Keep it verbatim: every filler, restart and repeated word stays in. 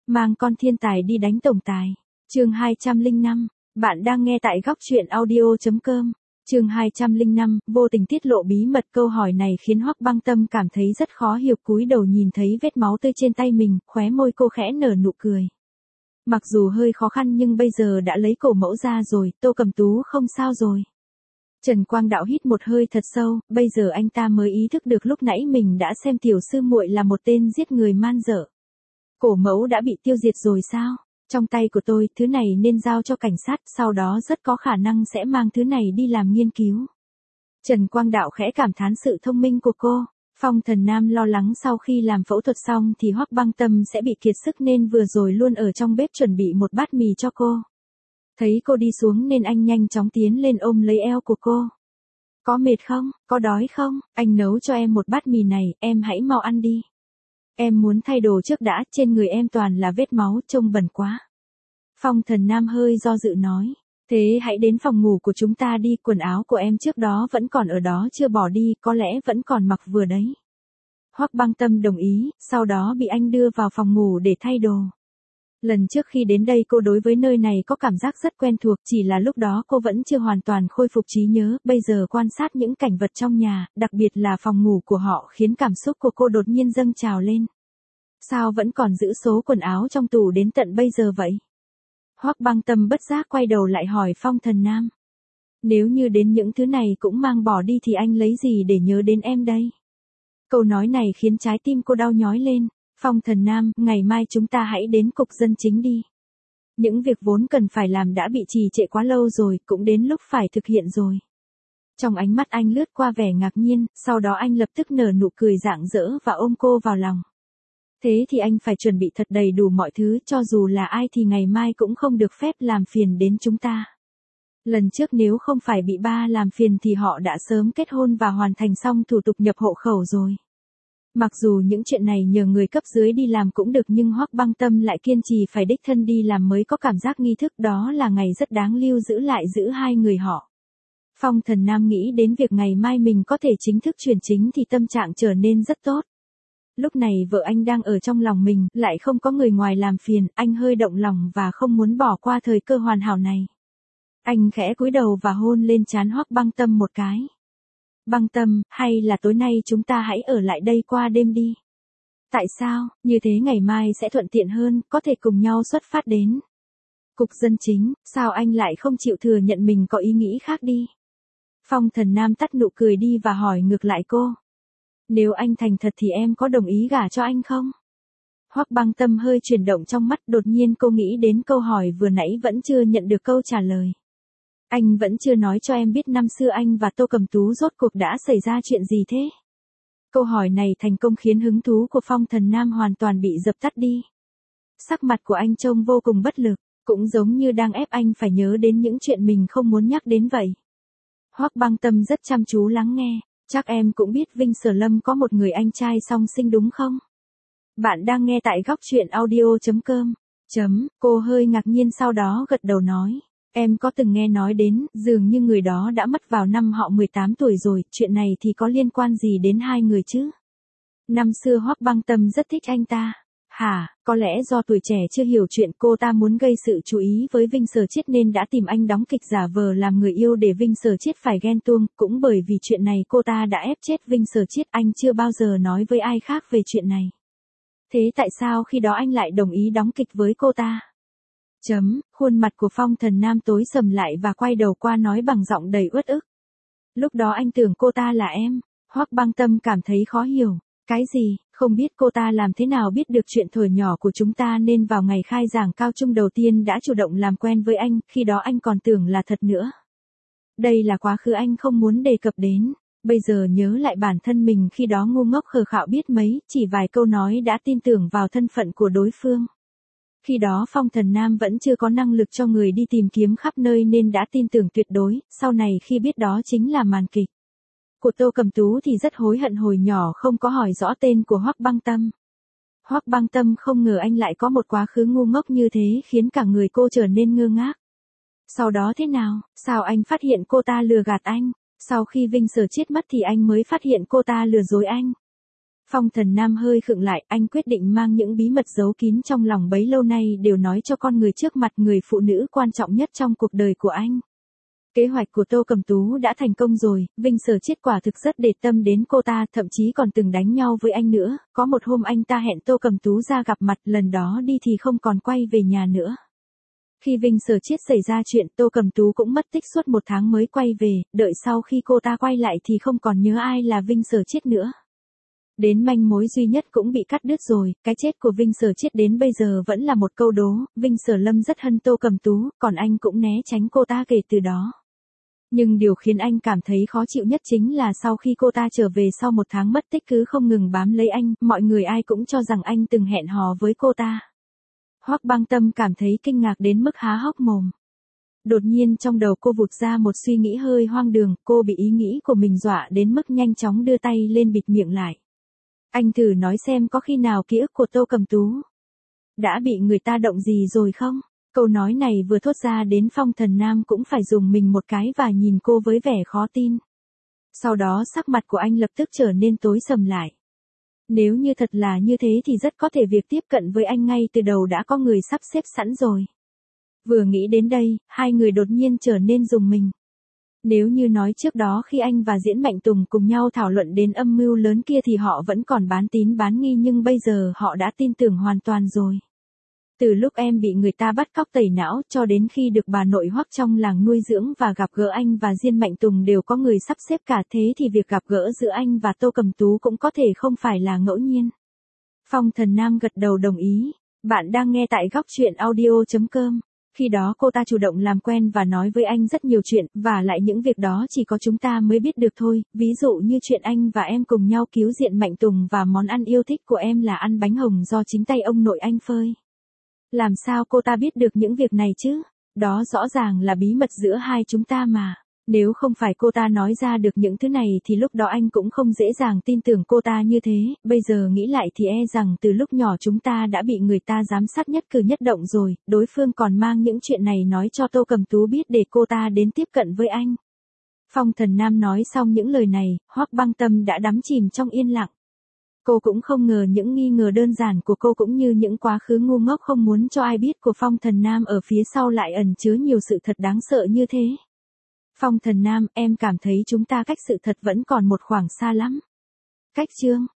Mang con thiên tài đi đánh tổng tài. Chương hai trăm lẻ năm, bạn đang nghe tại góc truyện audio chấm com. Chương hai trăm lẻ năm, vô tình tiết lộ bí mật. Câu hỏi này khiến Hoắc Băng Tâm cảm thấy rất khó hiểu, cúi đầu nhìn thấy vết máu tươi trên tay mình, khóe môi cô khẽ nở nụ cười. Mặc dù hơi khó khăn nhưng bây giờ đã lấy cổ mẫu ra rồi, Tô Cầm Tú không sao rồi. Trần Quang Đạo hít một hơi thật sâu, bây giờ anh ta mới ý thức được lúc nãy mình đã xem tiểu sư muội là một tên giết người man dợ. Cổ mẫu đã bị tiêu diệt rồi sao? Trong tay của tôi, thứ này nên giao cho cảnh sát, sau đó rất có khả năng sẽ mang thứ này đi làm nghiên cứu. Trần Quang Đạo khẽ cảm thán sự thông minh của cô. Phong Thần Nam lo lắng sau khi làm phẫu thuật xong thì Hoắc Băng Tâm sẽ bị kiệt sức nên vừa rồi luôn ở trong bếp chuẩn bị một bát mì cho cô. Thấy cô đi xuống nên anh nhanh chóng tiến lên ôm lấy eo của cô. Có mệt không? Có đói không? Anh nấu cho em một bát mì này, em hãy mau ăn đi. Em muốn thay đồ trước đã, trên người em toàn là vết máu, trông bẩn quá. Phong Thần Nam hơi do dự nói. Thế hãy đến phòng ngủ của chúng ta đi, quần áo của em trước đó vẫn còn ở đó chưa bỏ đi, có lẽ vẫn còn mặc vừa đấy. Hoắc Băng Tâm đồng ý, sau đó bị anh đưa vào phòng ngủ để thay đồ. Lần trước khi đến đây cô đối với nơi này có cảm giác rất quen thuộc, chỉ là lúc đó cô vẫn chưa hoàn toàn khôi phục trí nhớ, bây giờ quan sát những cảnh vật trong nhà, đặc biệt là phòng ngủ của họ khiến cảm xúc của cô đột nhiên dâng trào lên. Sao vẫn còn giữ số quần áo trong tủ đến tận bây giờ vậy? Hoắc Băng Tâm bất giác quay đầu lại hỏi Phong Thần Nam. Nếu như đến những thứ này cũng mang bỏ đi thì anh lấy gì để nhớ đến em đây? Câu nói này khiến trái tim cô đau nhói lên. Phong Thần Nam, ngày mai chúng ta hãy đến cục dân chính đi. Những việc vốn cần phải làm đã bị trì trệ quá lâu rồi, cũng đến lúc phải thực hiện rồi. Trong ánh mắt anh lướt qua vẻ ngạc nhiên, sau đó anh lập tức nở nụ cười rạng rỡ và ôm cô vào lòng. Thế thì anh phải chuẩn bị thật đầy đủ mọi thứ, cho dù là ai thì ngày mai cũng không được phép làm phiền đến chúng ta. Lần trước nếu không phải bị ba làm phiền thì họ đã sớm kết hôn và hoàn thành xong thủ tục nhập hộ khẩu rồi. Mặc dù những chuyện này nhờ người cấp dưới đi làm cũng được nhưng Hoắc Băng Tâm lại kiên trì phải đích thân đi làm mới có cảm giác nghi thức, đó là ngày rất đáng lưu giữ lại giữ hai người họ. Phong Thần Nam nghĩ đến việc ngày mai mình có thể chính thức chuyển chính thì tâm trạng trở nên rất tốt. Lúc này vợ anh đang ở trong lòng mình, lại không có người ngoài làm phiền, anh hơi động lòng và không muốn bỏ qua thời cơ hoàn hảo này. Anh khẽ cúi đầu và hôn lên trán Hoắc Băng Tâm một cái. Băng Tâm, hay là tối nay chúng ta hãy ở lại đây qua đêm đi. Tại sao? Như thế ngày mai sẽ thuận tiện hơn, có thể cùng nhau xuất phát đến cục dân chính. Sao anh lại không chịu thừa nhận mình có ý nghĩ khác đi? Phong Thần Nam tắt nụ cười đi và hỏi ngược lại cô. Nếu anh thành thật thì em có đồng ý gả cho anh không? Hoắc Băng Tâm hơi chuyển động trong mắt, đột nhiên cô nghĩ đến câu hỏi vừa nãy vẫn chưa nhận được câu trả lời. Anh vẫn chưa nói cho em biết năm xưa anh và Tô Cầm Tú rốt cuộc đã xảy ra chuyện gì thế? Câu hỏi này thành công khiến hứng thú của Phong Thần Nam hoàn toàn bị dập tắt đi. Sắc mặt của anh trông vô cùng bất lực, cũng giống như đang ép anh phải nhớ đến những chuyện mình không muốn nhắc đến vậy. Hoắc Băng Tâm rất chăm chú lắng nghe. Chắc em cũng biết Vinh Sở Lâm có một người anh trai song sinh đúng không? Bạn đang nghe tại góc truyện audio chấm com. Chấm, cô hơi ngạc nhiên sau đó gật đầu nói. Em có từng nghe nói đến, dường như người đó đã mất vào năm họ mười tám tuổi rồi, chuyện này thì có liên quan gì đến hai người chứ? Năm xưa Hoắc Băng Tâm rất thích anh ta. Hả, có lẽ do tuổi trẻ chưa hiểu chuyện, cô ta muốn gây sự chú ý với Vinh Sở Chiết nên đã tìm anh đóng kịch giả vờ làm người yêu để Vinh Sở Chiết phải ghen tuông, cũng bởi vì chuyện này cô ta đã ép chết Vinh Sở Chiết, anh chưa bao giờ nói với ai khác về chuyện này. Thế tại sao khi đó anh lại đồng ý đóng kịch với cô ta? Chấm, khuôn mặt của Phong Thần Nam tối sầm lại và quay đầu qua nói bằng giọng đầy uất ức. Lúc đó anh tưởng cô ta là em. Hoắc Băng Tâm cảm thấy khó hiểu. Cái gì? Không biết cô ta làm thế nào biết được chuyện thuở nhỏ của chúng ta nên vào ngày khai giảng cao trung đầu tiên đã chủ động làm quen với anh, khi đó anh còn tưởng là thật nữa. Đây là quá khứ anh không muốn đề cập đến, bây giờ nhớ lại bản thân mình khi đó ngu ngốc khờ khạo biết mấy, chỉ vài câu nói đã tin tưởng vào thân phận của đối phương. Khi đó Phong Thần Nam vẫn chưa có năng lực cho người đi tìm kiếm khắp nơi nên đã tin tưởng tuyệt đối, sau này khi biết đó chính là màn kịch của Tô Cầm Tú thì rất hối hận hồi nhỏ không có hỏi rõ tên của Hoắc Băng Tâm. Hoắc Băng Tâm không ngờ anh lại có một quá khứ ngu ngốc như thế khiến cả người cô trở nên ngơ ngác. Sau đó thế nào? Sao anh phát hiện cô ta lừa gạt anh? Sau khi Vinh Sở Chiết mất thì anh mới phát hiện cô ta lừa dối anh. Phong Thần Nam hơi khựng lại, anh quyết định mang những bí mật giấu kín trong lòng bấy lâu nay đều nói cho con người trước mặt người phụ nữ quan trọng nhất trong cuộc đời của anh. Kế hoạch của Tô Cẩm Tú đã thành công rồi, Vinh Sở Chiết quả thực rất để tâm đến cô ta, thậm chí còn từng đánh nhau với anh nữa. Có một hôm anh ta hẹn Tô Cẩm Tú ra gặp mặt, lần đó đi thì không còn quay về nhà nữa. Khi Vinh Sở Chiết xảy ra chuyện, Tô Cẩm Tú cũng mất tích suốt một tháng mới quay về, đợi sau khi cô ta quay lại thì không còn nhớ ai là Vinh Sở Chiết nữa. Đến manh mối duy nhất cũng bị cắt đứt rồi, cái chết của Vinh Sở Chiết đến bây giờ vẫn là một câu đố. Vinh Sở Lâm rất hận Tô Cẩm Tú, còn anh cũng né tránh cô ta kể từ đó. Nhưng điều khiến anh cảm thấy khó chịu nhất chính là sau khi cô ta trở về sau một tháng mất tích cứ không ngừng bám lấy anh, mọi người ai cũng cho rằng anh từng hẹn hò với cô ta. Hoắc Băng Tâm cảm thấy kinh ngạc đến mức há hốc mồm. Đột nhiên trong đầu cô vụt ra một suy nghĩ hơi hoang đường, cô bị ý nghĩ của mình dọa đến mức nhanh chóng đưa tay lên bịt miệng lại. Anh thử nói xem có khi nào ký ức của Tô Cẩm Tú đã bị người ta động gì rồi không? Câu nói này vừa thốt ra đến Phong Thần Nam cũng phải dùng mình một cái và nhìn cô với vẻ khó tin. Sau đó sắc mặt của anh lập tức trở nên tối sầm lại. Nếu như thật là như thế thì rất có thể việc tiếp cận với anh ngay từ đầu đã có người sắp xếp sẵn rồi. Vừa nghĩ đến đây, hai người đột nhiên trở nên rùng mình. Nếu như nói trước đó khi anh và Diễn Mạnh Tùng cùng nhau thảo luận đến âm mưu lớn kia thì họ vẫn còn bán tín bán nghi, nhưng bây giờ họ đã tin tưởng hoàn toàn rồi. Từ lúc em bị người ta bắt cóc tẩy não cho đến khi được bà nội Hoắc trong làng nuôi dưỡng và gặp gỡ anh và Diên Mạnh Tùng đều có người sắp xếp cả, thế thì việc gặp gỡ giữa anh và Tô Cẩm Tú cũng có thể không phải là ngẫu nhiên. Phong Thần Nam gật đầu đồng ý. Bạn đang nghe tại góc truyện audio chấm com. Khi đó cô ta chủ động làm quen và nói với anh rất nhiều chuyện, và lại những việc đó chỉ có chúng ta mới biết được thôi, ví dụ như chuyện anh và em cùng nhau cứu Diên Mạnh Tùng và món ăn yêu thích của em là ăn bánh hồng do chính tay ông nội anh phơi. Làm sao cô ta biết được những việc này chứ? Đó rõ ràng là bí mật giữa hai chúng ta mà. Nếu không phải cô ta nói ra được những thứ này thì lúc đó anh cũng không dễ dàng tin tưởng cô ta như thế. Bây giờ nghĩ lại thì e rằng từ lúc nhỏ chúng ta đã bị người ta giám sát nhất cử nhất động rồi. Đối phương còn mang những chuyện này nói cho Tô Cẩm Tú biết để cô ta đến tiếp cận với anh. Phong Thần Nam nói xong những lời này, Hoắc Băng Tâm đã đắm chìm trong yên lặng. Cô cũng không ngờ những nghi ngờ đơn giản của cô cũng như những quá khứ ngu ngốc không muốn cho ai biết của Phong Thần Nam ở phía sau lại ẩn chứa nhiều sự thật đáng sợ như thế. Phong Thần Nam, em cảm thấy chúng ta cách sự thật vẫn còn một khoảng xa lắm. Cách chương